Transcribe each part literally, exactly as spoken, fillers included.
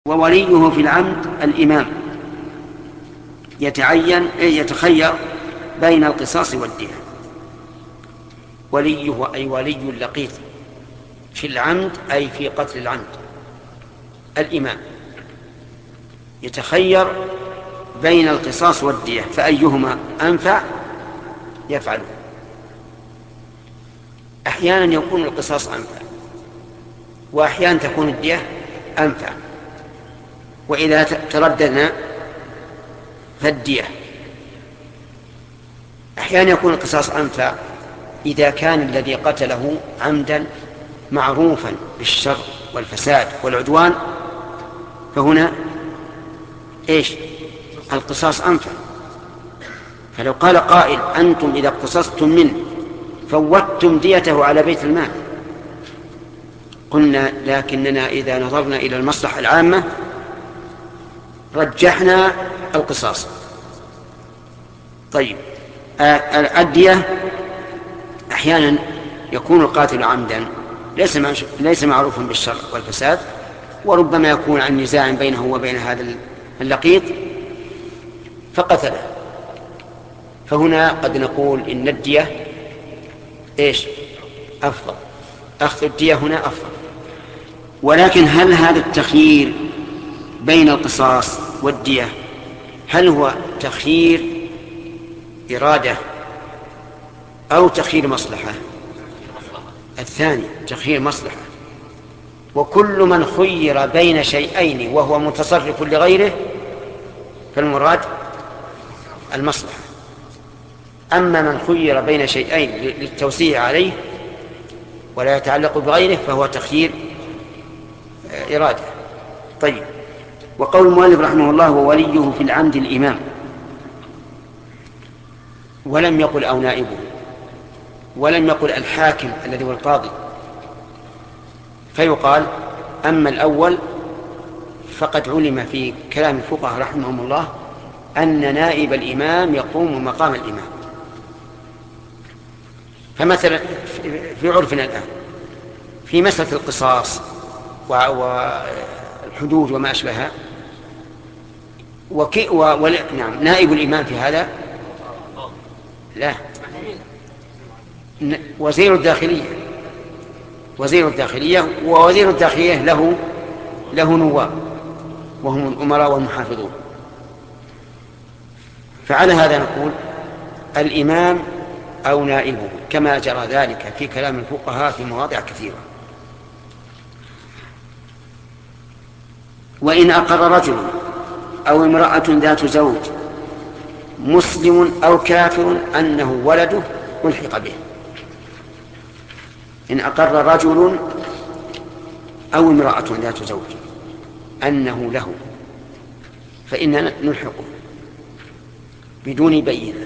ووليه في العمد الإمام يتعين يتخير بين القصاص والدية. وليه أي ولي اللقيط في العمد أي في قتل العمد الإمام يتخير بين القصاص والدية، فأيهما أنفع يفعله. أحيانا يكون القصاص أنفع، وأحيانا تكون الدية أنفع، وإذا ترددنا فالدية. أحيانا يكون القصاص أنفع إذا كان الذي قتله عمدا معروفا بالشر والفساد والعدوان، فهنا إيش القصاص أنفع. فلو قال قائل أنتم إذا اقتصصتم منه فوتتم ديته على بيت المال، قلنا لكننا إذا نظرنا إلى المصلحة العامة رجحنا القصاص. طيب، الدية أحيانا يكون القاتل عمدا ليس ليس معروفا بالشر والفساد، وربما يكون عن نزاع بينه وبين هذا اللقيط فقتله، فهنا قد نقول إن الدية إيش أفضل، أخذ الدية هنا أفضل. ولكن هل هذا التخيير بين القصاص والدية هل هو تخيير إرادة أو تخيير مصلحة؟ الثاني تخيير مصلحة، وكل من خير بين شيئين وهو متصرف لغيره فالمراد المصلحة. أما من خير بين شيئين للتوسيع عليه ولا يتعلق بغيره فهو تخيير إرادة. طيب، وقول المؤلف رحمه الله ووليه في العمد الإمام، ولم يقل أو نائبه، ولم يقل الحاكم الذي هو القاضي، فيقال أما الأول فقد علم في كلام الفقهاء رحمهم الله أن نائب الإمام يقوم مقام الإمام. فمثلا في عرفنا الآن في مسألة القصاص والحدود وما أشبهها، وكي و... و... نعم نائب الإمام في هذا لا وزير الداخلية، وزير الداخلية ووزير الداخلية له له نواب وهم الأمراء والمحافظون. فعلى هذا نقول الإمام أو نائبه، كما جرى ذلك في كلام الفقهاء في مواضع كثيرة. وإن أقر رجل أو امرأة ذات زوج مسلم أو كافر أنه ولده ألحق به. إن أقر رجل أو امرأة ذات زوج أنه له فإننا نلحقه بدون بينة،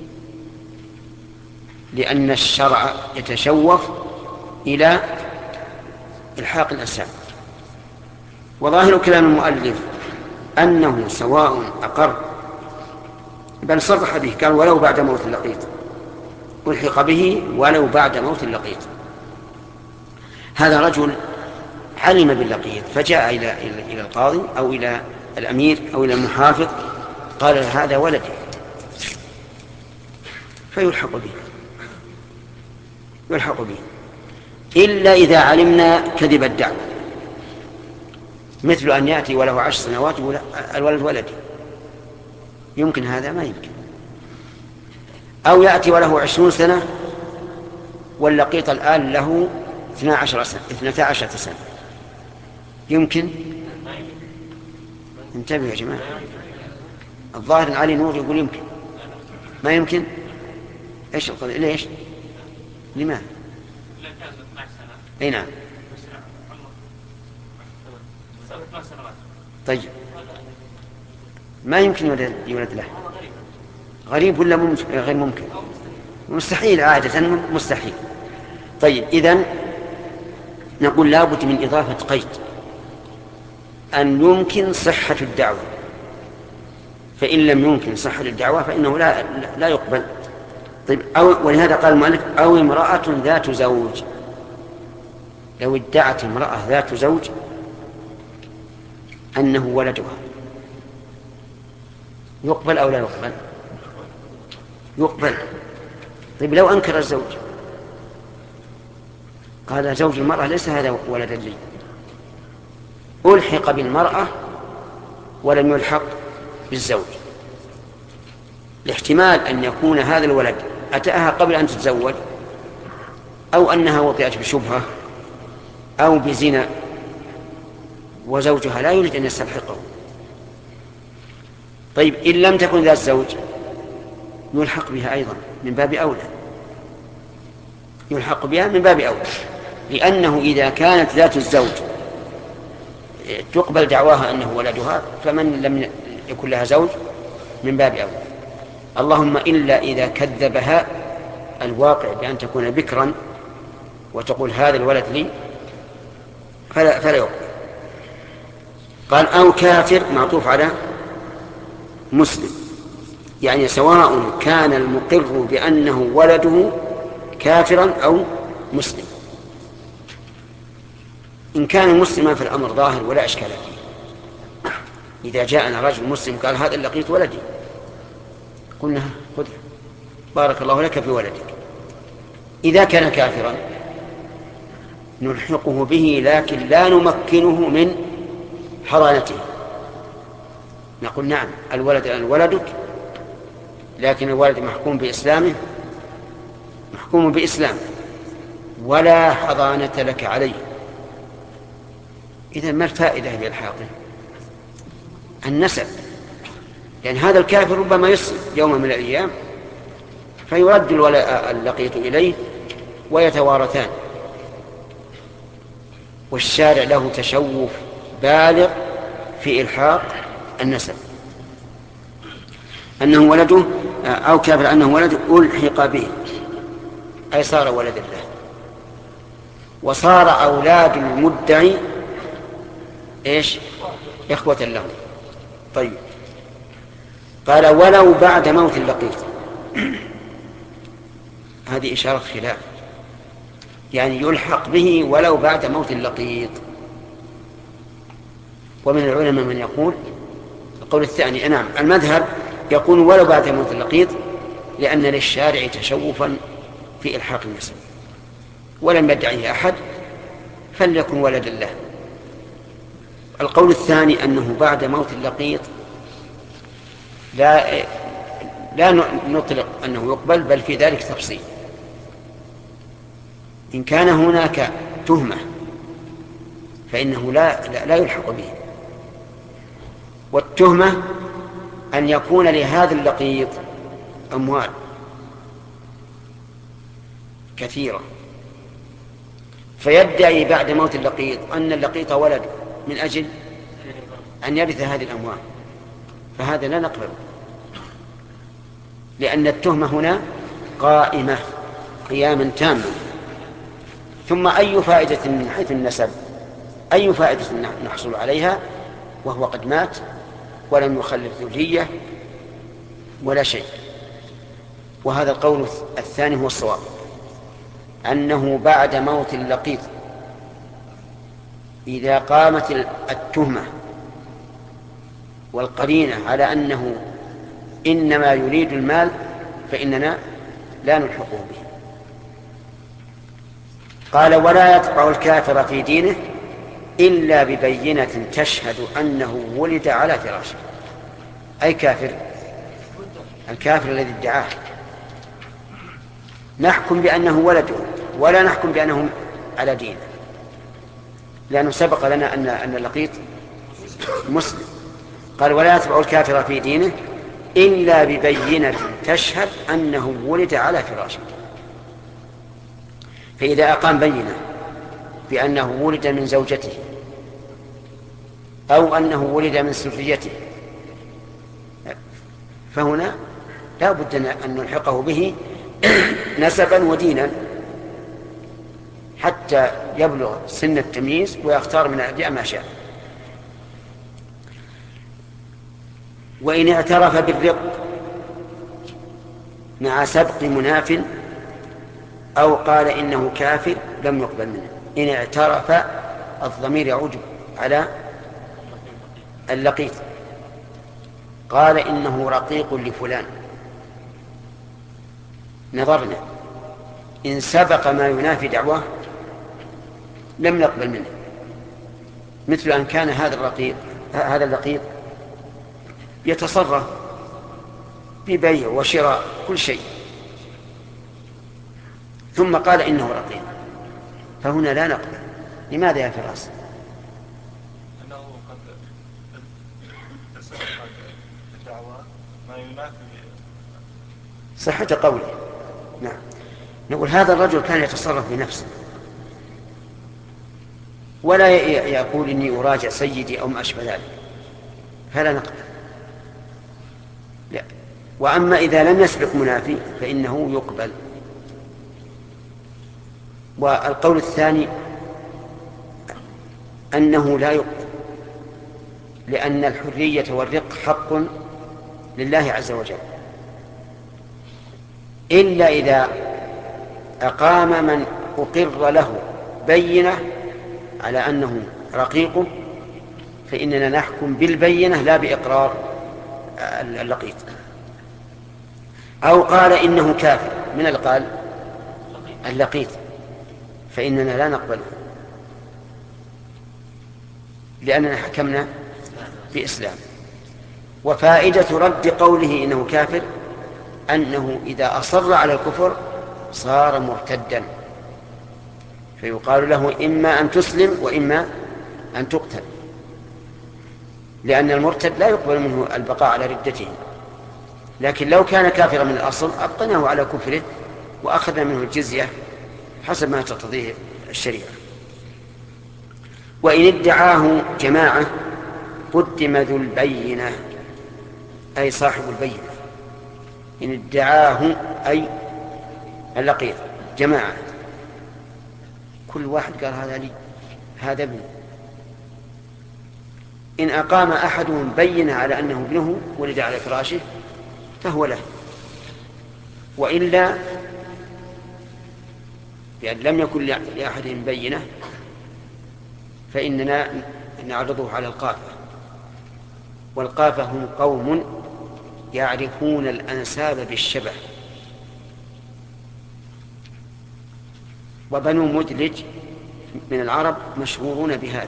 لأن الشرع يتشوف إلى إلحاق الأنساب. وظاهر كلام المؤلف أنه سواء أقر، بل صرح به قال ولو بعد موت اللقيط، ألحق به ولو بعد موت اللقيط. هذا رجل علم باللقيط فجاء إلى إلى القاضي أو إلى الأمير أو إلى المحافظ قال هذا ولدي، فيلحق به يلحق به إلا إذا علمنا كذب الدعوة، مثل أن يأتي وله عشر سنوات يقول الولد ولدي، يمكن هذا؟ ما يمكن. أو يأتي وله عشرون سنة واللقيط الآن له اثنا عشر سنة اثنتا عشرة سنة، يمكن؟ انتبهوا يا جماعة، الظاهر علي نور يقول يمكن. ما يمكن؟ ايش القضية؟ ليش؟ لماذا؟ اي نعم. طيب، ما يمكن يولد, يولد له؟ غريب ولا ممكن؟ غير ممكن؟ مستحيل، عادة مستحيل. طيب، إذن نقول لابد من إضافة قيد أن يمكن صحة الدعوة، فإن لم يمكن صحة الدعوة فإنه لا لا يقبل. طيب، أو ولهذا قال المؤلف أو امرأة ذات زوج. لو ادعت امرأة ذات زوج أنه ولدها يقبل أو لا يقبل؟ يقبل. طيب لو أنكر الزوج قال زوج المرأة ليس هذا ولدا لي، ألحق بالمرأة ولم يلحق بالزوج، الاحتمال أن يكون هذا الولد أتاها قبل أن تتزوج، أو أنها وطئت بشبهة أو بزنا وزوجها لا يريد أن يستلحقه. طيب إن لم تكن ذات زوج يلحق بها أيضا من باب أولى، يلحق بها من باب أولى، لأنه إذا كانت ذات الزوج تقبل دعواها أنه ولدها، فمن لم يكن لها زوج من باب أولى. اللهم إلا إذا كذبها الواقع بأن تكون بكرا وتقول هذا الولد لي فلا, فلا يقبل. قال أو كافر معطوف على مسلم، يعني سواء كان المقر بأنه ولده كافرا أو مسلم. إن كان مسلما في الأمر ظاهر ولا إشكال فيه. إذا جاءنا رجل مسلم قال هذا لقيت ولدي، قلنا خذ بارك الله لك في ولدك. إذا كان كافرا نلحقه به لكن لا نمكنه من حضانته، نقول نعم الولد الآن ولدك، لكن الولد محكوم بإسلامه محكوم بإسلامه ولا حضانة لك عليه. إذن ما الفائدة بإلحاقه؟ النسب، لأن هذا الكافر ربما يسلم يوم من الأيام فيرد اللقيط إليه ويتوارثان. والشارع له تشوف بالغ في إلحاق النسب، أنه ولده أو كافر أنه ولده ألحق به أي صار ولد له، وصار أولاد المدعي إيش؟ إخوة له. طيب قال ولو بعد موت اللقيط، هذه إشارة خلاف، يعني يلحق به ولو بعد موت اللقيط. ومن العلماء من يقول القول الثاني، نعم المذهب يقول ولو بعد موت اللقيط، لأن للشارع تشوفا في إلحاق النسب، ولم يدعيه أحد فليكن ولدا له. القول الثاني أنه بعد موت اللقيط لا لا نطلق أنه يقبل، بل في ذلك تفصيل. إن كان هناك تهمة فإنه لا, لا, لا يلحق به، والتهمة أن يكون لهذا اللقيط أموال كثيرة فيدعي بعد موت اللقيط أن اللقيط ولد من أجل أن يرث هذه الأموال، فهذا لا نقبل، لأن التهمة هنا قائمة قياما تاما. ثم أي فائدة من حيث النسب، أي فائدة نحصل عليها وهو قد مات ولم يخلف ذرية ولا شيء؟ وهذا القول الثاني هو الصواب، أنه بعد موت اللقيط إذا قامت التهمة والقرينة على أنه إنما يريد المال فإننا لا نلحقه به. قال ولا يتبع الكافر في دينه إلا ببينة تشهد أنه ولد على فراشه. أي كافر؟ الكافر الذي ادعاه نحكم بأنه ولده ولا نحكم بأنه على دينه، لأنه سبق لنا أن أن اللقيط مسلم. قال ولا يتبع الكافر في دينه إلا ببينة تشهد أنه ولد على فراشه. فإذا أقام بينة بأنه ولد من زوجته أو أنه ولد من سريته فهنا لا بد أن نلحقه به نسبا ودينا حتى يبلغ سن التمييز ويختار من الأدعياء ما شاء. وإن اعترف بالرق مع سبق مناف أو قال إنه كافر لم يقبل منه. إن اعترف الضمير يعود على اللقيط قال إنه رقيق لفلان، نظرنا إن سبق ما ينافي دعواه لم نقبل منه، مثل أن كان هذا الرقيق هذا اللقيط يتصرف ببيع وشراء كل شيء ثم قال إنه رقيق، فهنا لا نقبل. لماذا يا فراس؟ أنه قد تسبق الدعوة ما ينافي صحة قوله. نعم، نقول هذا الرجل كان يتصرف بنفسه ولا يقول إني أراجع سيدي أو ما أشبه ذلك، فلا نقبل. لا. وأما إذا لم يسبق منافي فإنه يقبل. والقول الثاني أنه لا يقبل، لأن الحرية والرق حق لله عز وجل، إلا إذا أقام من أقر له بينة على أنه رقيقه، فإننا نحكم بالبينة لا بإقرار اللقيط. أو قال إنه كافر، من اللي قال اللقيط، فإننا لا نقبله لأننا حكمنا بإسلام. وفائدة رد قوله إنه كافر أنه إذا أصر على الكفر صار مرتدا، فيقال له إما أن تسلم وإما أن تقتل، لأن المرتد لا يقبل منه البقاء على ردته. لكن لو كان كافرا من الأصل أبقناه على كفره وأخذ منه الجزية حسب ما تقتضيه الشريعة. وإن ادعاه جماعة قدم ذو البينة، أي صاحب البينة. إن ادعاه أي اللقيط جماعة، كل واحد قال هذا لي هذا ابني، إن أقام أحدهم بينة على أنه ابنه ولد على فراشه فهو له، وإلا بأن لم يكن لأحدهم بينة فإننا نعرضه على القافة. والقافة هم قوم يعرفون الأنساب بالشبه، وبنو مدلج من العرب مشهورون بهذا.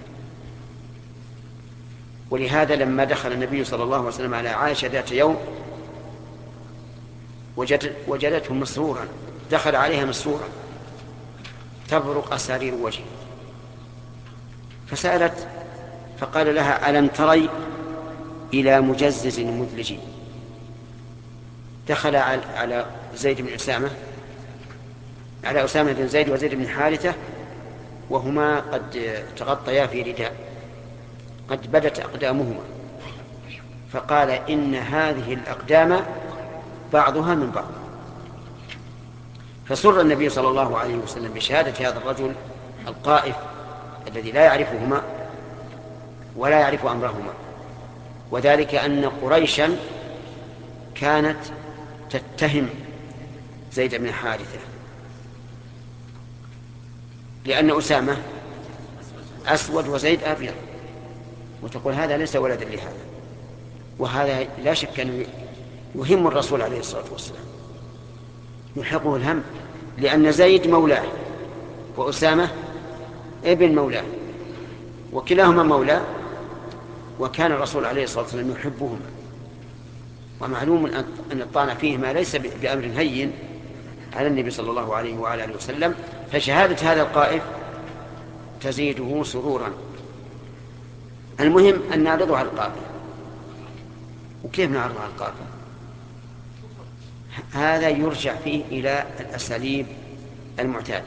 ولهذا لما دخل النبي صلى الله عليه وسلم على عائشة ذات يوم وجدت وجدته مسرورا، دخل عليها مسرورا تبرق أسارير وجهه، فسألت فقال لها ألم تري إلى مجزز مدلج؟ دخل على زيد بن أسامة على أسامة بن زيد وزيد بن حارثة وهما قد تغطيا في رداء قد بدت أقدامهما، فقال إن هذه الأقدام بعضها من بعض. فسر النبي صلى الله عليه وسلم بشهادة هذا الرجل القائف الذي لا يعرفهما ولا يعرف أمرهما، وذلك أن قريشا كانت تتهم زيد بن حارثة لأن أسامة أسود وزيد أبيض، وتقول هذا ليس ولدا لهذا. وهذا لا شك أنه يهم الرسول عليه الصلاة والسلام، يحقه الهم، لأن زيد مولاه وأسامة ابن مولاه وكلاهما مولاه، وكان الرسول عليه الصلاة والسلام يحبهما. ومعلوم أن الطعن فيهما ليس بأمر هين على النبي صلى الله عليه وعلى آله وسلم، فشهادة هذا القائف تزيده سرورا. المهم أن نعرضه على القافة. وكيف نعرضه على القافة؟ هذا يرجع فيه إلى الأساليب المعتادة،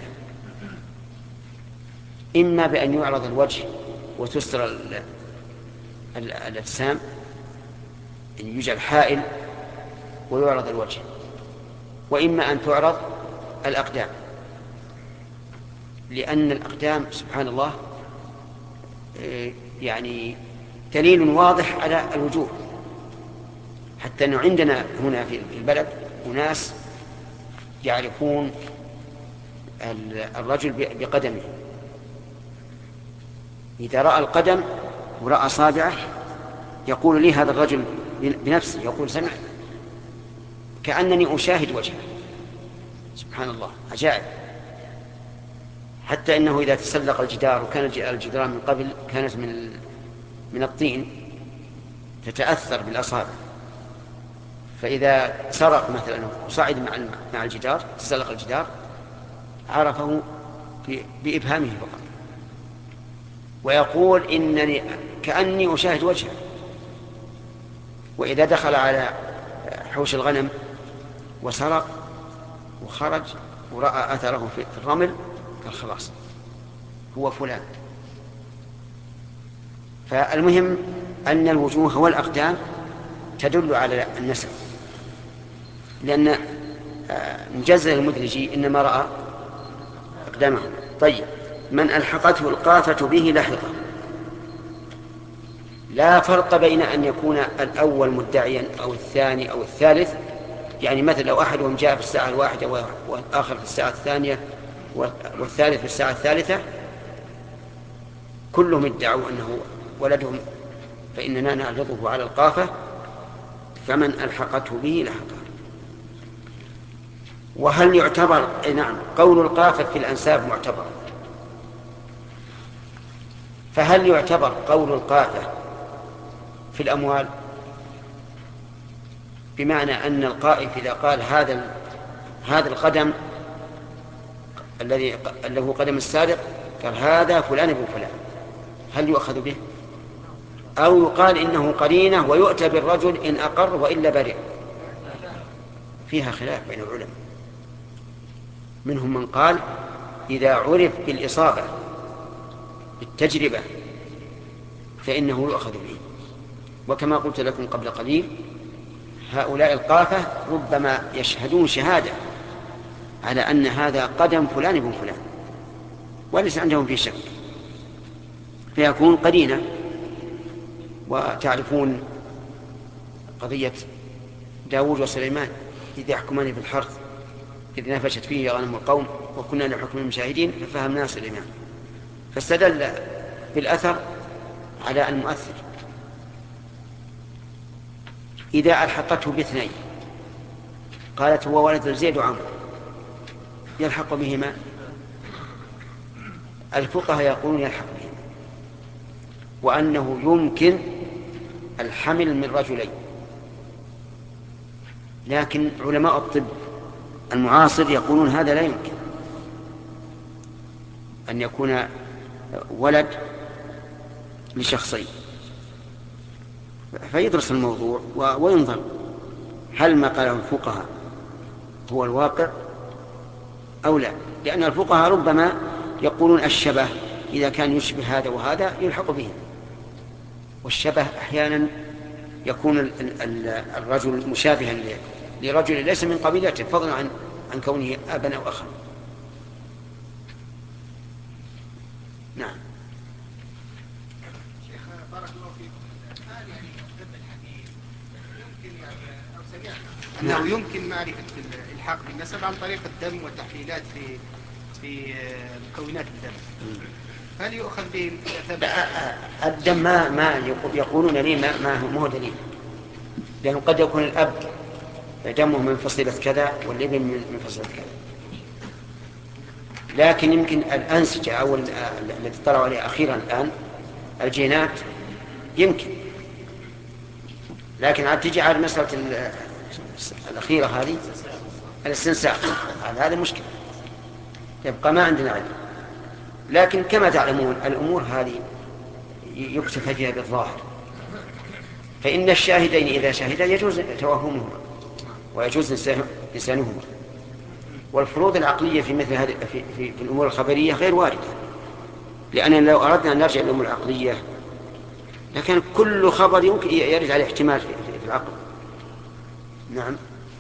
إما بأن يعرض الوجه وتستر الأجسام، أن يوجد حائل ويعرض الوجه، وإما أن تعرض الأقدام، لأن الأقدام سبحان الله يعني دليل واضح على الوجوه. حتى أنه عندنا هنا في البلد أناس يعرفون الرجل بقدمه، إذا رأى القدم ورأى صابعه يقول لي هذا الرجل بنفسه، يقول سمعت كأنني أشاهد وجهه. سبحان الله، عجائب. حتى إنه إذا تسلق الجدار، وكان الجدران من قبل كانت من من الطين تتأثر بالأصابع، فإذا سرق مثلا وصعد مع مع الجدار، تسلق الجدار، عرفه بإبهامه فقط. ويقول إنني كأني أشاهد وجهه. وإذا دخل على حوش الغنم وسرق وخرج ورأى أثره في الرمل قال خلاص هو فلان. فالمهم أن الوجوه والأقدام تدل على النسب، لأن مجزل المدرجي إنما رأى أقدامه. طيب، من ألحقته القافة به لحظة، لا فرق بين أن يكون الأول مدعيا أو الثاني أو الثالث. يعني مثل لو أحدهم جاء في الساعة الواحدة والآخر في الساعة الثانية والثالث في الساعة الثالثة، كلهم ادعوا أنه ولدهم، فإننا نعرضه على القافة، فمن ألحقته به لحقه. وهل يعتبر؟ نعم، قول القافة في الأنساب معتبر. فهل يعتبر قول القافة في الأموال؟ بمعنى أن القائف إذا قال هذا هذا القدم الذي له قدم السارق، قال هذا فلان ابن فلان، هل يؤخذ به؟ أو يقال إنه قرينة ويؤتى بالرجل إن أقر وإلا برئ؟ فيها خلاف بين العلماء. منهم من قال إذا عرف بالإصابة بالتجربة فإنه يؤخذ به. وكما قلت لكم قبل قليل، هؤلاء القافة ربما يشهدون شهادة على أن هذا قدم فلان ابن فلان وليس عندهم في شك، فيكون قرينة. وتعرفون قضية داود وسليمان إذ يحكمان في الحرث إذ نفشت فيه غنم القوم وكنا لحكم المشاهدين ففهمنا سليمان، فاستدل بالأثر على المؤثر. إذا ألحقته باثنين، قالت هو ولد زيد وعمرو، يلحق بهما؟ الفقهاء يقولون يلحق بهما، وأنه يمكن الحمل من رجلين. لكن علماء الطب المعاصر يقولون هذا لا يمكن أن يكون ولد لشخصين، فيدرس الموضوع وينظر هل ما قاله الفقهاء هو الواقع أو لا. لأن الفقهاء ربما يقولون الشبه إذا كان يشبه هذا وهذا يلحق به، والشبه أحيانا يكون الرجل مشابها لرجل ليس من قبيلته، فضلا عن عن كونه أبا أو أخا. نعم. شيخ بارك الله فيكم، هل يعني طب الحديث يمكن يعني أو سمعنا أنه يمكن معرفة الإلحاق بالنسب عن طريق الدم والتحليلات في في مكونات الدم، هل يؤخذ به الدم؟ ما ما يقولون لي ما ما هو دليل، لأنه قد يكون الأب دمه من فصيلة كذا والابن من فصيلة كذا، لكن يمكن الأنسجة أو التي طلعوا عليها أخيرا الآن الجينات يمكن. لكن عاد تجي على المسألة الأخيرة هذه الاستنساخ، هذا مشكلة، يبقى ما عندنا علم. لكن كما تعلمون الأمور هذه يكتفى فيها بالظاهر، فإن الشاهدين إذا شهدا يجوز توهمهما ويجوز نسيانهما. والفروض العقلية في مثل هذه في, في, في الأمور الخبرية غير واردة، لأننا لو أردنا أن نرجع للأمور العقلية لكن كل خبر يمكن يرد عليه احتمال في, في, في العقل. نعم.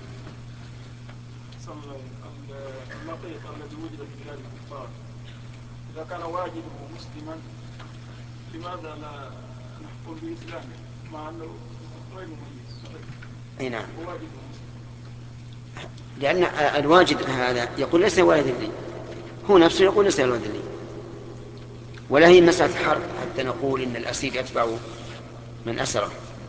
النقيق الذي وجد في بلاد الكفار إذا كان واجبه مسلما لماذا لا نحكم بإسلامه مع أنه غير مميز؟ أي نعم، لأن الواجد هذا يقول ليس والد لي، هو نفسه يقول ليس والد لي. ولا هي مسألة حرب حتى نقول إن الأسير يتبع من أسره،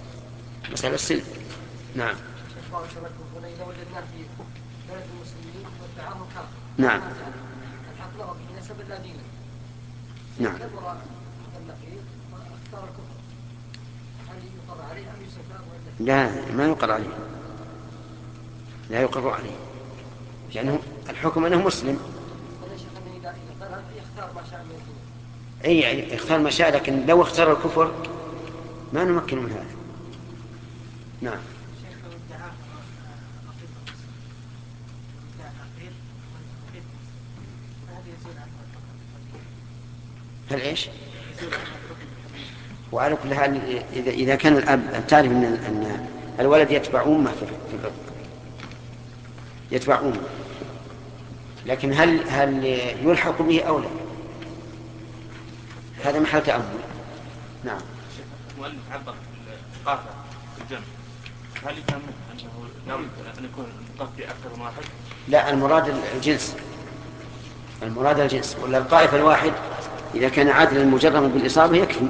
مسألة سلب. نعم. إذا وجدناه في بلد المسلمين وادعاه كافر. نعم. الحق له بنسب لا دين. نعم. كبر النقيض واختار الكفر. هل يقر عليه أم يسكر ولا؟ لا، ما يقر عليه. لا يقر عليه. لأنه الحكم أنه مسلم. يختار ما شاء من أي يعني يختار ما شاء، لكن لو اختار الكفر ما نمكن من هذا. نعم. هل إيش؟ وعلى كل حال إذا إذا كان الأب تعرف أن أن الولد يتبع أمه في الرق، يتبع أمه، لكن هل هل يلحق به أو لا؟ هذا محل تأمل. نعم. المؤلف عبر القافة في الجمع، هل يفهم أنه لابد أن يكون القاف في أكثر من واحد؟ لا، المراد الجنس، المراد الجنس، ولا القائف الواحد إذا كان عادلا مجرما بالإصابة يكفي.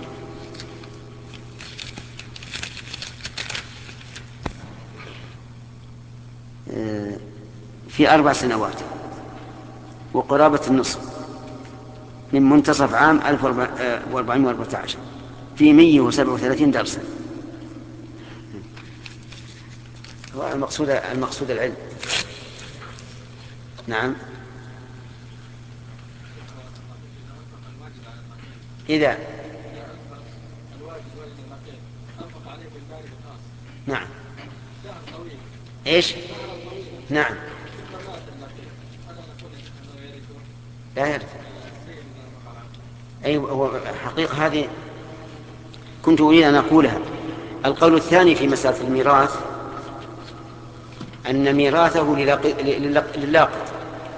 في أربع سنوات وقرابة النصف من منتصف عام ألف وأربعمائة وأربعة عشر في مئة وسبعة وثلاثين درسا. هو المقصود المقصود العلم. نعم. إذا نعم. إيش؟ نعم. لا يرث. أي حقيقة هذه كنت أريد أن أقولها. القول الثاني في مسألة الميراث أن ميراثه للاقط،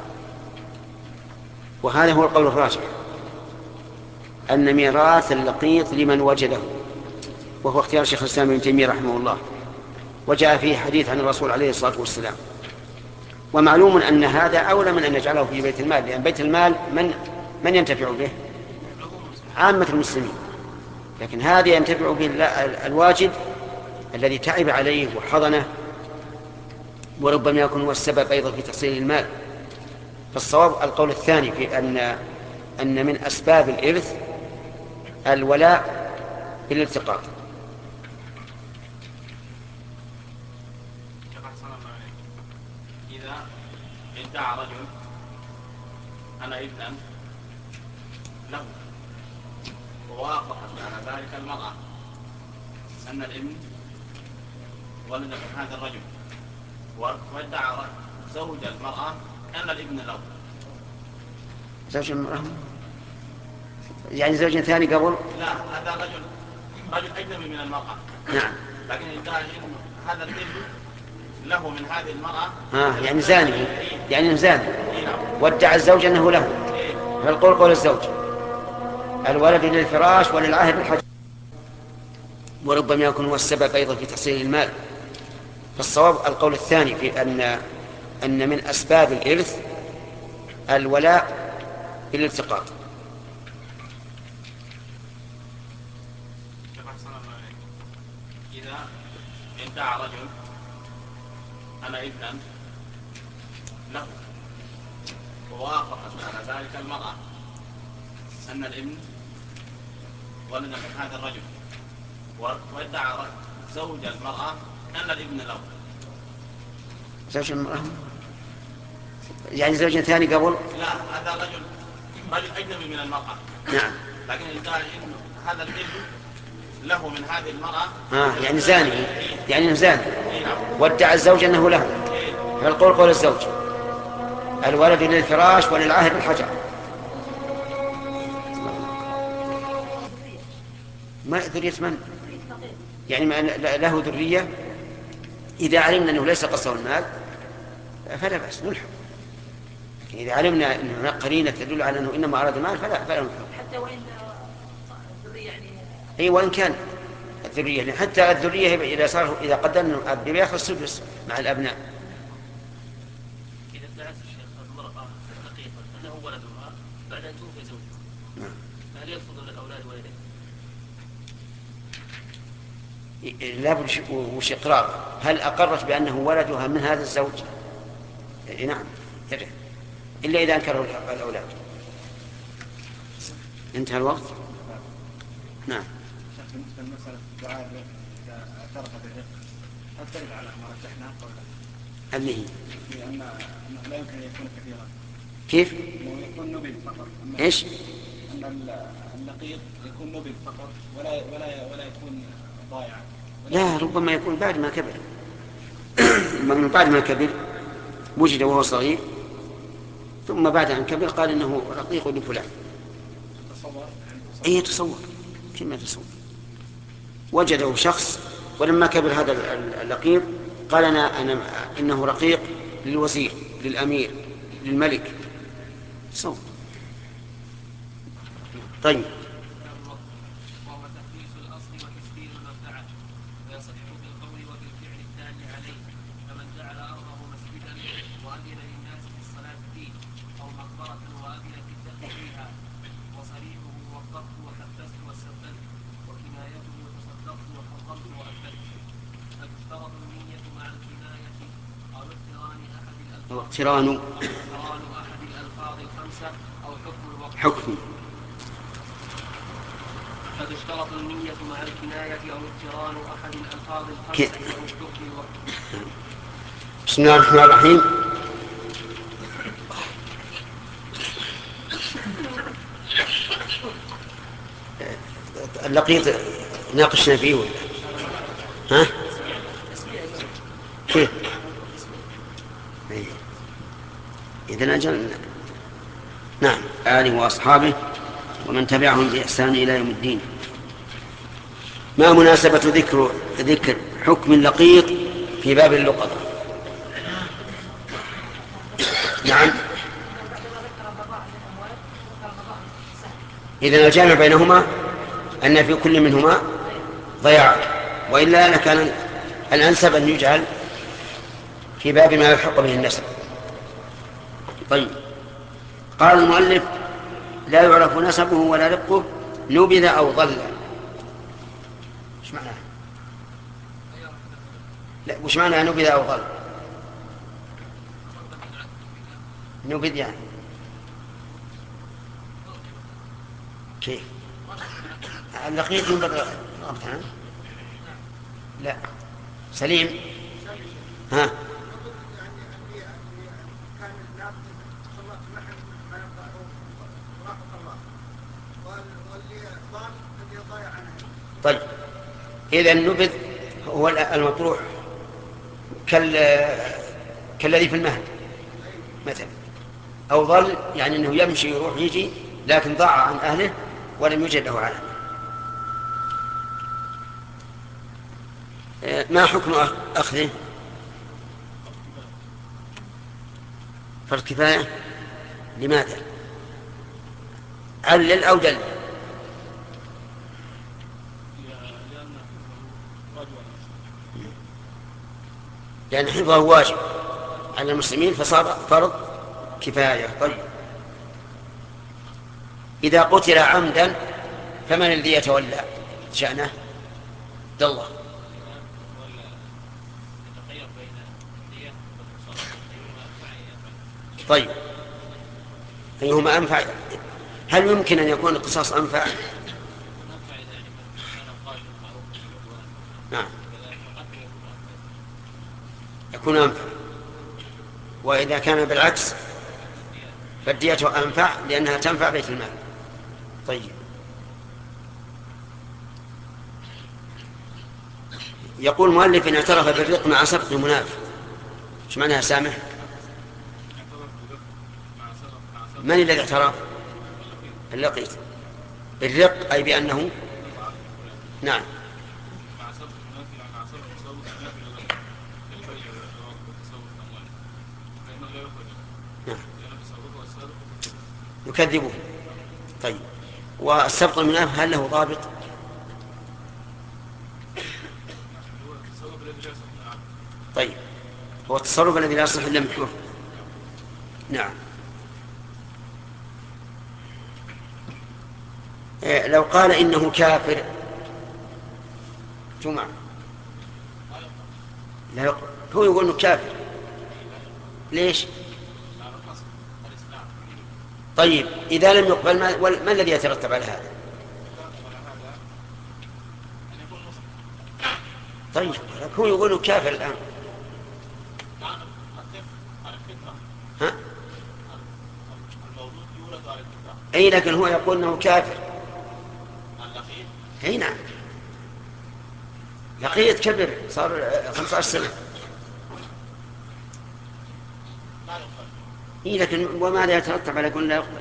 وهذا هو القول الراجح، أن ميراث اللقيط لمن وجده، وهو اختيار شيخ الإسلام ابن تيمية رحمه الله، وجاء فيه حديث عن الرسول عليه الصلاة والسلام. ومعلوم أن هذا أولى من أن نجعله في بيت المال، لأن بيت المال من من ينتفع به؟ عامة المسلمين، لكن هذا ينتفع به الواجد الذي تعب عليه وحضنه، وربما يكون هو السبب أيضا في تحصيل المال. فالصواب القول الثاني في أن أن من أسباب الإرث الولاء بالالتقاط. إذا ادعى رجل أنا ابنا له ووافقت على ذلك المرأة أن الابن ولد من هذا الرجل، وادعى زوج المرأة أن الابن له. زوج المرأة يعني زوج ثاني قبل؟ لا، هذا رجل رجل أجنبي من المرأة. نعم. لكن ادعى هذا الابن له من هذه المرأة. آه يعني زاني، يعني زاني، وادعى الزوج أنه له. فالقول قول الزوج، الولد للفراش وللعاهر بالحج، وربما يكون هو السبب أيضا في تحصيل المال. فالصواب القول الثاني في أن أن من أسباب الإرث الولاء بالالتقاط. إذا ادعى رجل أنا ابنا له ووافقت على ذلك المرأة أن الابن ولد من هذا الرجل، وادعى زوج المرأة أن الابن له. زوج المرأة يعني زوج ثاني قبل؟ لا، هذا رجل رجل أجنبي من المرأة. نعم. لكن ادعى إن هذا الابن له من هذه المرأة. آه يعني زاني، يعني زاني، وادعى الزوج أنه له. فالقول قول الزوج، الولد للفراش وللعاهر بالحجر. ما ذرية من؟ يعني ما له ذرية. إذا علمنا أنه ليس قصه المال فلا بأس نلحق، لكن إذا علمنا أن هناك قرينة تدل على أنه إنما أراد المال فلا فلا نلحق. حتى وإن الذرية يعني. أي وإن كان الذرية، يعني حتى الذرية إذا صار إذا قدرنا الأب بيأخذ السدس مع الأبناء. إذا ادعت الشيخ المرأة الحقيقة أنه ولدها بعد أن توفي زوجها، فهل يرفض الأولاد ولده؟ لا وش- وش إقرار؟ هل أقرت بأنه ولدها من هذا الزوج؟ إيه نعم يرث، إلا إذا أنكروا الأولاد. انتهى الوقت. نعم. بالنسبة لمسألة الدعاء إذا اعترف بالرق هل ترد على ما رجحنا أو لا؟ اللي هي لأن أنه لا يمكن أن يكون كثيرا. كيف؟ أنه يكون نبل فقط. أما إيش؟ أن اللقيط يكون نبل فقط ولا ولا ولا يكون ضائعا. لا، ربما يكون بعد ما كبر. من بعد ما كبر وجد وهو صغير، ثم بعد أن كبر قال إنه رقيق لفلان. تصور أي تصور، كما تصور. وجده شخص ولما كبر هذا اللقيط قال أنا, أنا إنه رقيق للوزير، للأمير، للملك. تصور. طيب. وهو تخليص الأصل وتسديد المبدعة، ويصح بالقول وبالفعل الثاني عليه. فمن جعل أرضه مسجدا وأذن للناس في الصلاة فيه، أو مقبرة وأذن في الدفن فيها، وصريحه وقفت وحبست وسبلت، وكنايته وتصدقت وحرمت وأكلت، فتشترط النية مع الكناية أو اقتران أحد الألفاظ أو اقتران أو اقتران أحد الألفاظ الخمسة أو حكم الوقت. حكم. قد اشترط النية مع الكناية أو اقتران أحد الألفاظ ك- الخمسة أو حكم الوقت. بسم الله الرحمن الرحيم. اللقيط ناقشنا فيه ولا ها؟ كيف؟ إيه. إذن أجل. نعم. آله وأصحابه ومن تبعهم بإحسان إلى يوم الدين. ما مناسبة ذكر ذكر حكم اللقيط في باب اللقطة؟ نعم. إذن الجامع بينهما أن في كل منهما ضياع، وإلا لكان الأنسب أن يجعل في باب ما يلحق به النسب. طيب. قال المؤلف لا يعرف نسبه ولا رقه نبذ أو ضل. ايش معناه؟ لا، وش معنى نبذ أو ضل؟ نبذ يعني كيف؟ اللقيط ينبذ غلطان؟ لا. سليم. ها. طيب. إذا النبذ هو المطروح كال... كالذي في المهد مثلا، أو ضل يعني أنه يمشي يروح يجي لكن ضاع عن أهله ولم يوجد له علم. ما حكم أخذه؟ فرض كفاية. لماذا؟ علل أو دل؟ لأن حفظه واجب على المسلمين فصار فرض كفاية. طيب. إذا قتل عمدا فمن الذي يتولى شأنه؟ الله. طيب. أيهما أنفع؟ هل يمكن أن يكون القصاص أنفع؟ نعم، يكون أنفع. وإذا كان بالعكس فالدية أنفع لأنها تنفع بيت المال. طيب. يقول المؤلف إن اعترف بالرق مع سبق المنافع. ايش معناها سامح؟ من الذي اعترف؟ اللقيط بالرق أي بأنه نعم يكذبه. طيب. والسبق المنافع هل له ضابط؟ طيب. هو التصرف الذي لا يصح إلا محكوم. نعم. لو قال إنه كافر جمعة لا يقبل. هو يقول انه كافر. ليش؟ طيب اذا لم يقبل ما, ما الذي يترتب على هذا؟ طيب هو يقول انه كافر الان. ها؟ اي لكن هو يقول انه كافر. اي نعم لقيت كبر صار خمسة عشر سنة. إيه لكن وماذا يترتب على كل لا يقبل؟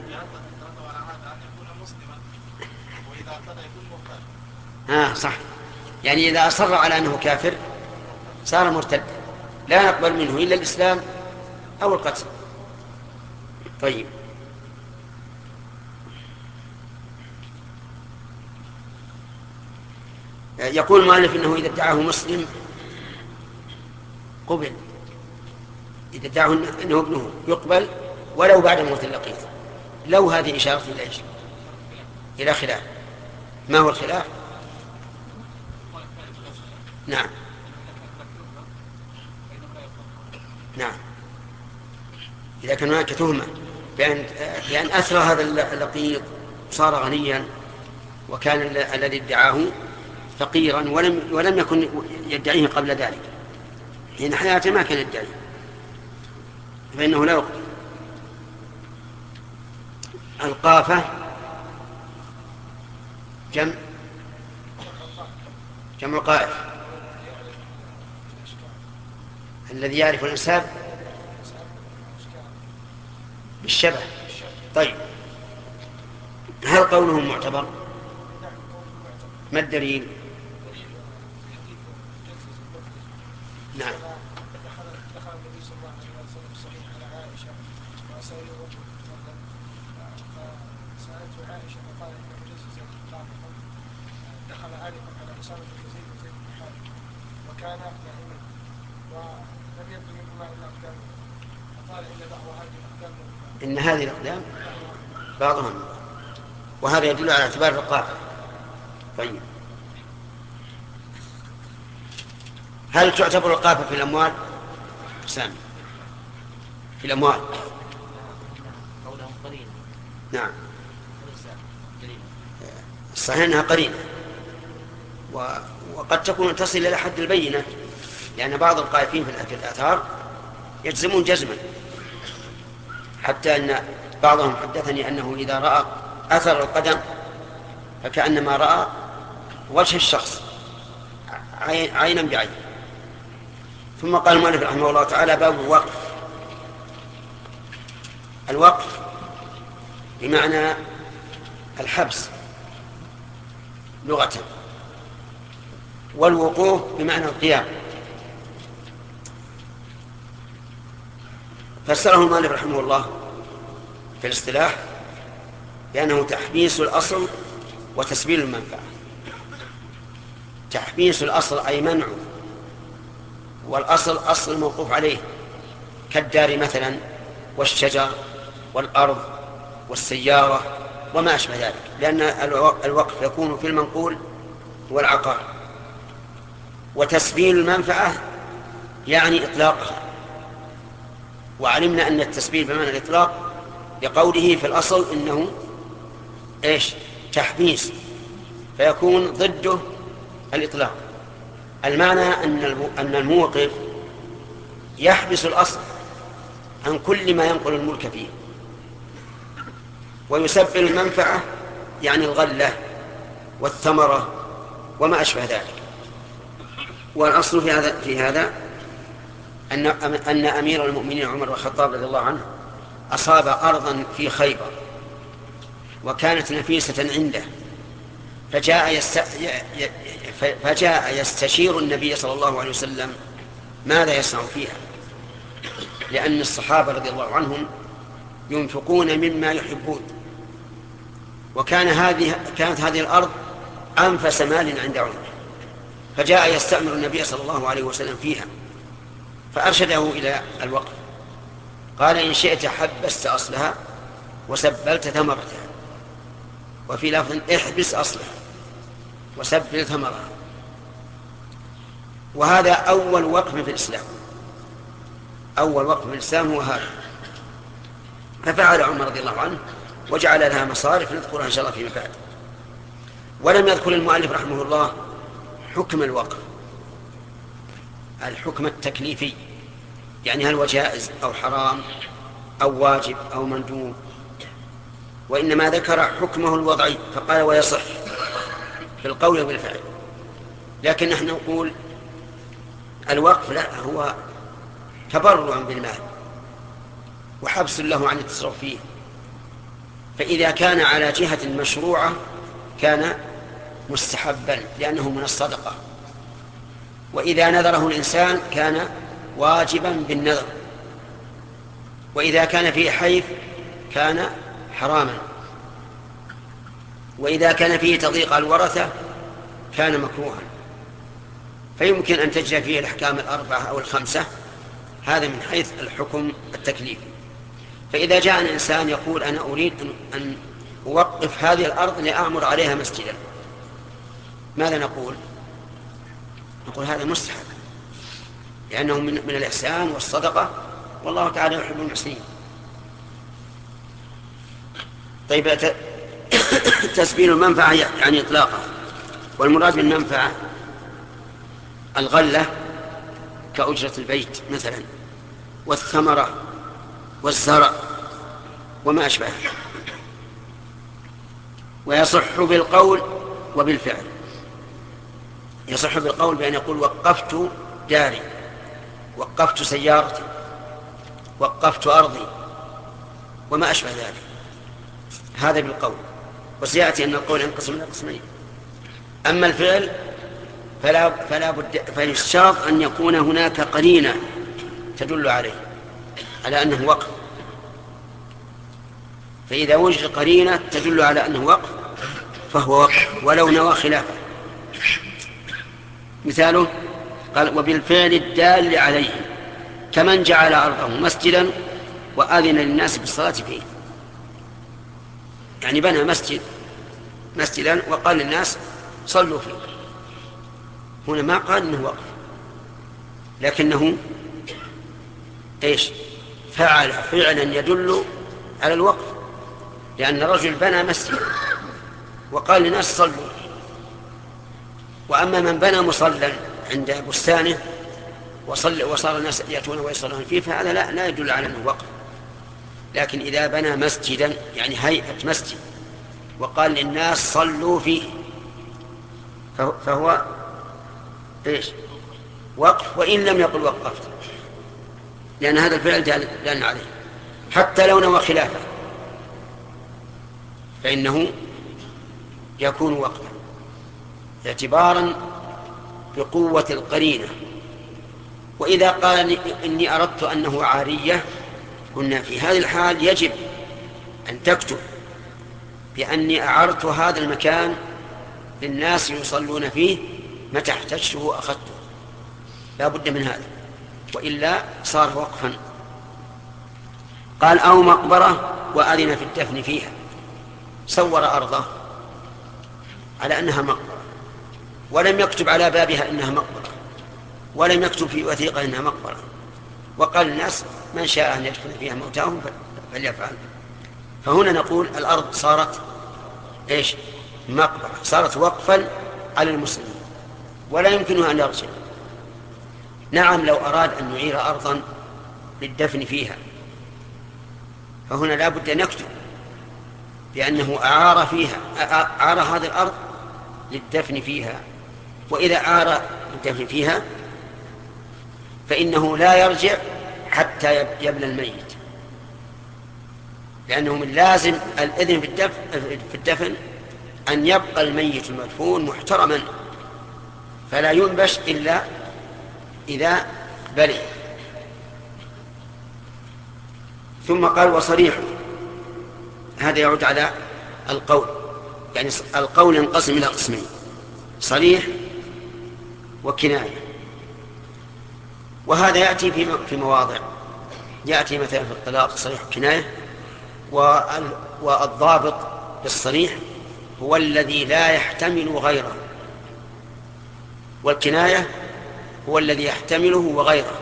ها آه صح. يعني إذا أصر على أنه كافر صار مرتد لا نقبل منه إلا الإسلام أو القتل. طيب يقول المؤلف إنه إذا ادعاه مسلم قبل، إذا ادعاه أنه ابنه يقبل ولو بعد موت اللقيط. لو هذه إشارة إلى إيش؟ إلى خلاف. ما هو الخلاف؟ نعم نعم إذا كان هناك تهمة بأن, بأن أثر هذا اللقيط صار غنيا وكان الذي ادعاه فقيرا ولم, ولم يكن يدعيه قبل ذلك، حين حياته ما كان يدعيه، فإنه لا يقبل. القافة جمع جمع قائف الذي يعرف الإنساب بالشبه. طيب هل قوله معتبر؟ ما الدليل؟ نعم دخل النبي صلى الله عليه وسلم الصحيح على عائشة وأسأله رجل فسألته عائشة فقال إنه ليس زيد قامحا، دخل عارفا على أسامة بن زيد وزيد بن حارث وكان نائما ولم يبدو منهما إلا أقدامه، فقال إن بعض هذه الأقدام إن هذه الأقدام بعضهم، وهذا يدل على اعتبار الرقابة. طيب هل تعتبر الرقابة في الأموال؟ سامي في الأموال نعم الصحيح أنها قرينة، وقد تكون تصل إلى حد البينة، لأن بعض القائفين في الآثار يجزمون جزما، حتى أن بعضهم حدثني أنه إذا رأى أثر القدم فكأنما رأى وجه الشخص عينا بعين. ثم قال المؤلف رحمه الله تعالى: باب الوقف. الوقف بمعنى الحبس لغة، والوقوف بمعنى القيام. فسره المؤلف رحمه الله في الاصطلاح بأنه تحبيس الأصل وتسبيل المنفعة. تحبيس الأصل أي منعه، والأصل أصل الموقوف عليه كالدار مثلا والشجر والأرض والسيارة وما أشبه ذلك، لأن الوقف يكون في المنقول والعقار. وتسبيل المنفعة يعني إطلاقها، وعلمنا أن التسبيل بمعنى الإطلاق لقوله في الأصل إنه إيش؟ تحبيس، فيكون ضده الإطلاق. المعنى أن الموقف يحبس الأصل عن كل ما ينقل الملك فيه، ويسبل المنفعة يعني الغلة والثمرة وما أشبه ذلك. والأصل في هذا في هذا أن أن أمير المؤمنين عمر بن الخطاب رضي الله عنه أصاب أرضا في خيبر وكانت نفيسة عنده، فجاء يست... فجاء يستشير النبي صلى الله عليه وسلم ماذا يصنع فيها، لأن الصحابة رضي الله عنهم ينفقون مما يحبون، وكان هذه كانت هذه الأرض أنفس مال عند عمر، فجاء يستأمر النبي صلى الله عليه وسلم فيها، فأرشده إلى الوقف. قال: إن شئت حبست أصلها وسبلت ثمرتها، وفي لفظ: احبس أصلها وسبل ثمرها. وهذا أول وقف في الإسلام، أول وقف في الإسلام هو هذا. ففعل عمر رضي الله عنه وجعل لها مصارف نذكرها إن شاء الله فيما بعد. ولم يذكر المؤلف رحمه الله حكم الوقف، الحكم التكليفي، يعني هل هو جائز أو حرام أو واجب أو مندوب، وإنما ذكر حكمه الوضعي فقال ويصح في القول وبالفعل. لكن نحن نقول الوقف لا، هو تبرع بالمال وحبس له عن التصرف فيه، فإذا كان على جهة مشروعة كان مستحبا لأنه من الصدقة، وإذا نذره الإنسان كان واجبا بالنذر، وإذا كان فيه حيف كان حراما، وإذا كان فيه تضييق على الورثة كان مكروها. فيمكن أن تجري فيه الأحكام الأربعة أو الخمسة، هذا من حيث الحكم التكليفي. فإذا جاء الإنسان يقول أنا أريد أن أوقف هذه الأرض لأعمر عليها مسجدا، ماذا نقول؟ نقول هذا مستحب لأنه من, من الإحسان والصدقة، والله تعالى يحب المحسنين. طيب، تسبيل المنفعة يعني إطلاقها، والمراد بالمنفعة الغلة كأجرة البيت مثلا، والثمرة والزرع وما أشبه. ويصح بالقول وبالفعل. يصح بالقول بأن يقول وقفت داري، وقفت سيارتي، وقفت أرضي وما أشبه ذلك، هذا بالقول. وسيأتي أن القول ينقسم إلى قسمين. أما الفعل فلا, فلا بد فالشرط أن يكون هناك قرينة تدل عليه على أنه وقف. فإذا وجد قرينة تدل على أنه وقف فهو وقف ولو نوى خلافه. مثاله قال وبالفعل الدال عليه كمن جعل أرضه مسجدا وآذن للناس بالصلاة فيه، يعني بنى مسجد مسجدا وقال للناس صلوا فيه. هنا ما قال انه وقف، لكنه ايش فعل فعلا يدل على الوقف، لأن رجل بنى مسجد وقال للناس صلوا. وأما من بنى مصلى عند بستانه وصل وصار الناس يأتون ويصلون فيه فهذا لا, لا يدل على أنه وقف. لكن إذا بنى مسجدا يعني هيئة مسجد وقال للناس صلوا فيه فهو إيش وقف، وإن لم يقل وقفت، لأن هذا الفعل دال عليه حتى لو نوى خلافه فإنه يكون وقفا اعتبارا بقوة القرينة. وإذا قال إني أردت أنه عارية قلنا في هذه الحال يجب أن تكتب بأني أعرت هذا المكان للناس يصلون فيه، متى احتجته أخذته، لا بد من هذا، وإلا صار وقفا. قال أو مقبرة وأذن في الدفن فيها، صور أرضه على أنها مقبرة ولم يكتب على بابها إنها مقبرة، ولم يكتب في وثيقة إنها مقبرة، وقال الناس من شاء أن يدفن فيها موتاهم فليفعل. فهنا نقول الأرض صارت إيش مقبرة، صارت وقفا على المسلمين ولا يمكنها أن يرجع. نعم لو أراد أن يعير أرضا للدفن فيها فهنا لا بد أن يكتب بأنه أعار فيها أعار هذه الأرض للدفن فيها. وإذا أعار للدفن فيها فإنه لا يرجع حتى يبلى الميت، لأنه من لازم الإذن في الدفن, في الدفن أن يبقى الميت المدفون محترما فلا ينبش إلا إذا بلي. ثم قال وصريح، هذا يعود على القول، يعني القول ينقسم إلى قسمين، صريح وكناية. وهذا يأتي في مواضع، يأتي مثلا في الطلاق صريح وكناية. والضابط للصريح هو الذي لا يحتمل غيره، والكناية هو الذي يحتمله وغيره.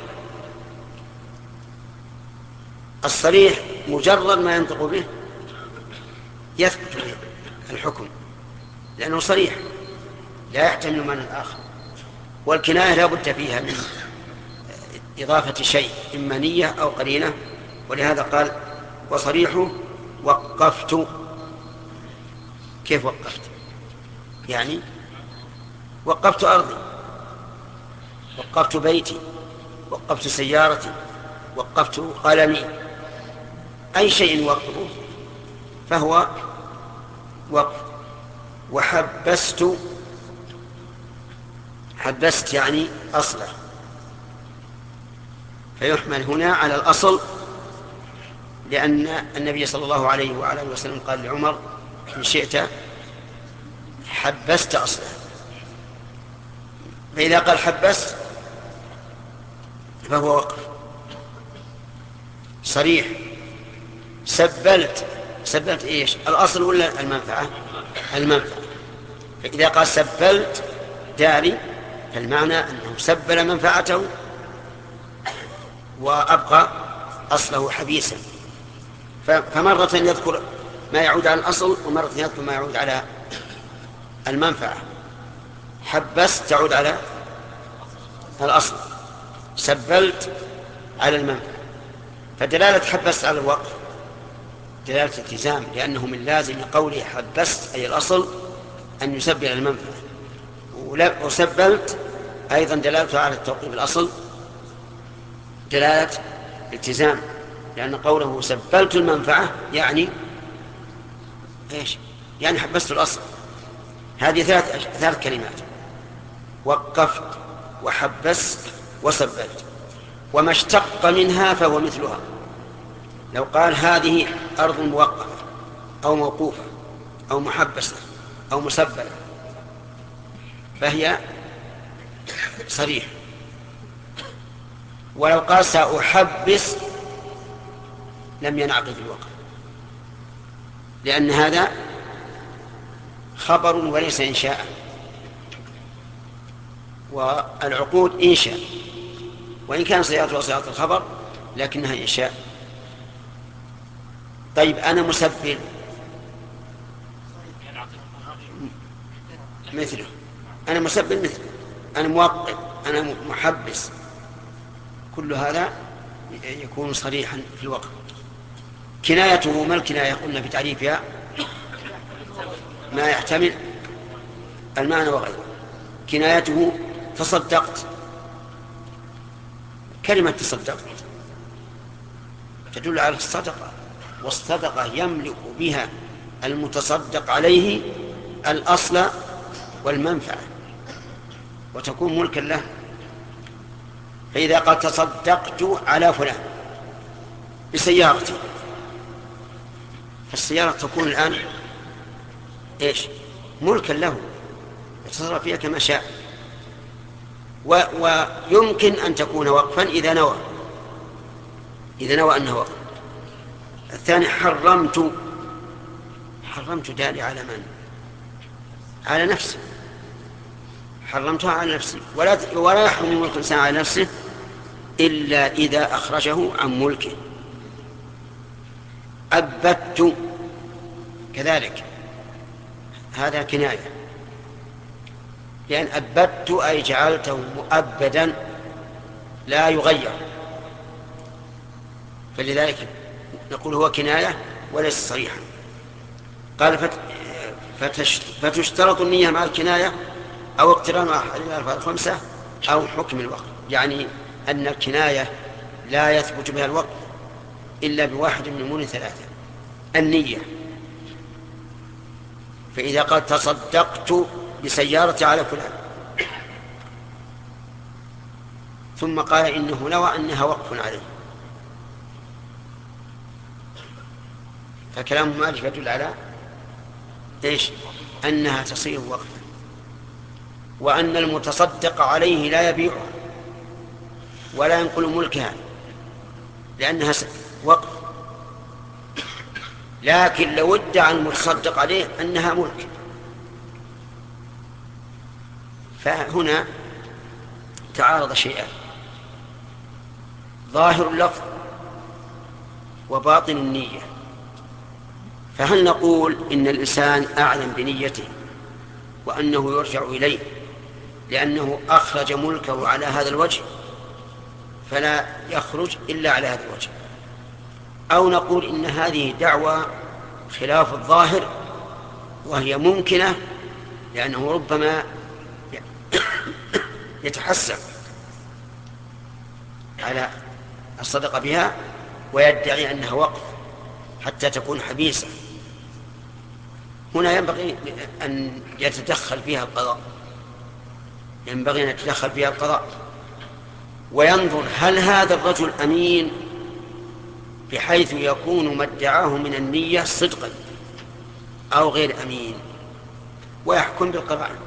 الصريح مجرد ما ينطق به يثبت به الحكم لأنه صريح لا يحتمل معنى آخر. والكناية لا بد فيها من إضافة شيء إما نية أو قرينة، ولهذا قال وصريحه وقفت. كيف وقفت؟ يعني وقفت أرضي، وقفت بيتي، وقفت سيارتي، وقفت قلمي، أي شيء وقفه فهو وقف. وحبست، حبست يعني أصله، فيحمل هنا على الأصل، لأن النبي صلى الله عليه وعلى آله وسلم قال لعمر إن شئت حبست أصله. فإذا قال حبست فهو وقف صريح. سبلت، سبلت إيش؟ الأصل ولا المنفعة؟ المنفعة. فإذا قال سبلت داري فالمعنى أنه سبل منفعته وأبقى أصله حبيسا. فمرة يذكر ما يعود على الأصل، ومرة يذكر ما يعود على المنفعة. حبست تعود على الأصل، سبلت على المنفعة. فدلالة حبست على الوقف دلالة التزام، لأنه من لازم قوله حبست أي الأصل أن يسبل المنفعة. وسبلت أيضا دلالته على التوقيف الأصل دلالة التزام، لأن قوله سبلت المنفعة يعني إيش؟ يعني حبست الأصل. هذه ثلاث, ثلاث كلمات: وقفت وحبست وسبلت. وما اشتق منها فهو مثلها. لو قال هذه أرض موقفة أو موقوفة أو محبسة أو مسبلة فهي صريح. ولو قال سأحبس لم ينعقد الوقف، لأن هذا خبر وليس إنشاء، والعقود إنشاء، وإن كان صيغتها صيغة الخبر لكنها إنشاء. طيب أنا مسبل مثله، أنا مسبل مثله، أنا موقف، أنا محبس، كل هذا يكون صريحا في الوقت. كنايته ما الكناية؟ قلنا في تعريفها ما يحتمل المعنى وغيره. كنايته تصدقت، كلمة تصدقت تدل على الصدقة، والصدقة يملك بها المتصدق عليه الأصل والمنفعة وتكون ملكا له. فإذا قال تصدقت على فلان بسيارتي فالسيارة تكون الآن إيش؟ ملكا له، يتصرف فيها كما شاء. و... ويمكن أن تكون وقفا إذا نوى، إذا نوى أنه وقف. الثاني حرمت، حرمت دالي على من؟ على نفسي، حرمتها على نفسي. ولا ولا يحرم ملك الإنسان على نفسه إلا إذا أخرجه عن ملكه. أبدت كذلك، هذا كناية، لأن أبدت أي جعلته مؤبدا لا يغير، فلذلك نقول هو كناية وليس صريحا. قال فت... فتش... فتشترط النية مع الكناية أو اقتران أحد الألفاظ الخمسة أو حكم الوقت، يعني أن الكناية لا يثبت بها الوقت إلا بواحد من أمور ثلاثة: النية. فإذا قال تصدقت بسيارتي على فلان ثم قال إنه نوى أنها وقف عليه، فكلام مالك يدل على إيش؟ أنها تصير وقفا، وأن المتصدق عليه لا يبيعها ولا ينقل ملكها لأنها وقف. لكن لو ادعى المتصدق عليه أنها ملك فهنا تعارض شيئان: ظاهر اللفظ وباطن النية. فهل نقول إن الإنسان أعلم بنيته وأنه يرجع إليه لأنه أخرج ملكه على هذا الوجه فلا يخرج إلا على هذا الوجه، أو نقول إن هذه دعوة خلاف الظاهر وهي ممكنة لأنه ربما يتحسن على الصدقة بها ويدعي أنها وقف حتى تكون حبيسة؟ هنا ينبغي أن يتدخل فيها القضاء، ينبغي أن يتدخل فيها القضاء وينظر هل هذا الرجل أمين بحيث يكون ما ادعاه من النية صدقا أو غير أمين، ويحكم بالقرائن.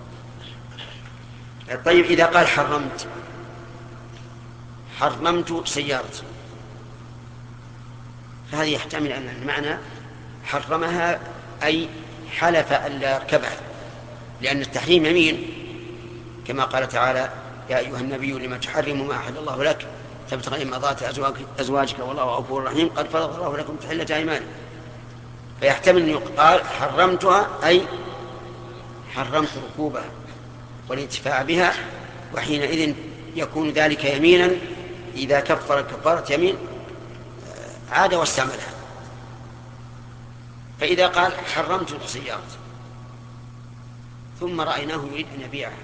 طيب إذا قال حرمت حرمت سيارتي، فهذه يحتمل أن المعنى حرمها أي حلف ألا يركبها، لأن التحريم يمين، كما قال تعالى: يا أيها النبي لما تحرم ما أحل الله لك تبتغي مرضات أزواجك والله غفور رحيم قد فرض الله لكم تحلة أيمانكم. فيحتمل أن يقال حرمتها أي حرمت ركوبها والانتفاع بها، وحينئذ يكون ذلك يمينا. إذا كفر كفارة يمين عاد واستعملها. فإذا قال حرمت السيارة ثم رأيناه يريد أن يبيعها،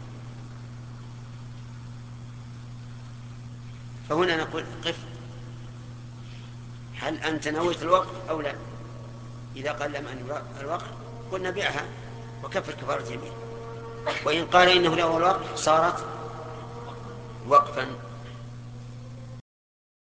فهنا نقول قف، هل أنت نويت الوقف أو لا؟ إذا قال لم أن الوقف قلنا بيعها وكفر كفارة يمين، وإن قال إنه له الوقف صارت وقفا